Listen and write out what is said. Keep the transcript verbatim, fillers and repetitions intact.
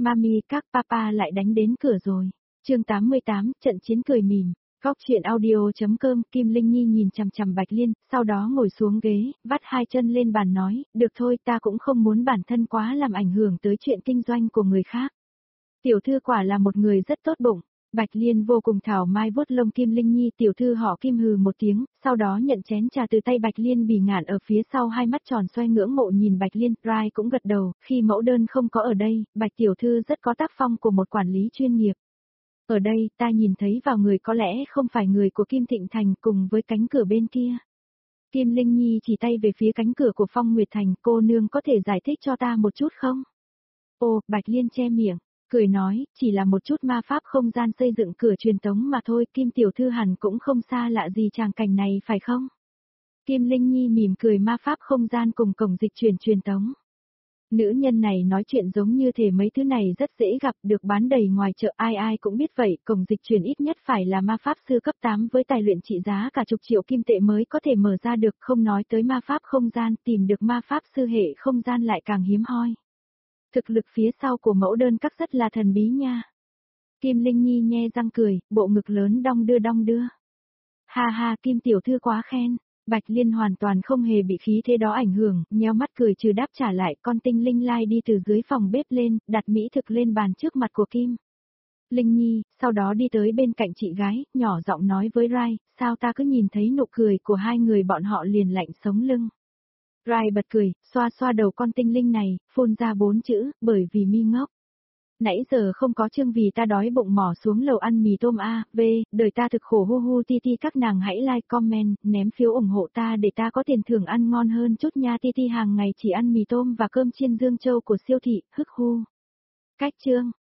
Mami, các papa lại đánh đến cửa rồi. Chương tám mươi tám, trận chiến cười mỉm. Góc chuyện audio.com. Kim Linh Nhi nhìn chằm chằm Bạch Liên, sau đó ngồi xuống ghế, vắt hai chân lên bàn nói, được thôi, ta cũng không muốn bản thân quá làm ảnh hưởng tới chuyện kinh doanh của người khác. Tiểu thư quả là một người rất tốt bụng. Bạch Liên vô cùng thảo mai vuốt lông Kim Linh Nhi, tiểu thư họ Kim hừ một tiếng, sau đó nhận chén trà từ tay Bạch Liên, bỉ ngạn ở phía sau, hai mắt tròn xoay ngưỡng mộ nhìn Bạch Liên. Rai cũng gật đầu, khi mẫu đơn không có ở đây, Bạch tiểu thư rất có tác phong của một quản lý chuyên nghiệp. Ở đây, ta nhìn thấy vào người có lẽ không phải người của Kim Thịnh Thành, cùng với cánh cửa bên kia. Kim Linh Nhi chỉ tay về phía cánh cửa của Phong Nguyệt Thành, cô nương có thể giải thích cho ta một chút không? Ồ, Bạch Liên che miệng, cười nói, chỉ là một chút ma pháp không gian xây dựng cửa truyền tống mà thôi, Kim tiểu thư hẳn cũng không xa lạ gì tràng cảnh này phải không? Kim Linh Nhi mỉm cười, ma pháp không gian cùng cổng dịch chuyển truyền tống. Nữ nhân này nói chuyện giống như thể mấy thứ này rất dễ gặp, được bán đầy ngoài chợ, ai ai cũng biết vậy, cổng dịch chuyển ít nhất phải là ma pháp sư cấp tám với tài luyện trị giá cả chục triệu kim tệ mới có thể mở ra được, không nói tới ma pháp không gian, tìm được ma pháp sư hệ không gian lại càng hiếm hoi. Thực lực phía sau của mẫu đơn các rất là thần bí nha. Kim Linh Nhi nhe răng cười, bộ ngực lớn đong đưa đong đưa. Ha ha, Kim tiểu thư quá khen. Bạch Liên hoàn toàn không hề bị khí thế đó ảnh hưởng, nheo mắt cười trừ đáp trả lại, con tinh Linh Lai đi từ dưới phòng bếp lên, đặt mỹ thực lên bàn trước mặt của Kim Linh Nhi, sau đó đi tới bên cạnh chị gái, nhỏ giọng nói với Rai, sao ta cứ nhìn thấy nụ cười của hai người bọn họ liền lạnh sống lưng. Rai bật cười, xoa xoa đầu con tinh linh này, phun ra bốn chữ, bởi vì mi ngốc. Nãy giờ không có chương vì ta đói bụng mỏ xuống lầu ăn mì tôm A, V, đời ta thực khổ hu hu ti ti, các nàng hãy like, comment, ném phiếu ủng hộ ta để ta có tiền thưởng ăn ngon hơn chút nha, ti ti hàng ngày chỉ ăn mì tôm và cơm chiên Dương Châu của siêu thị, hức hu. Cách chương.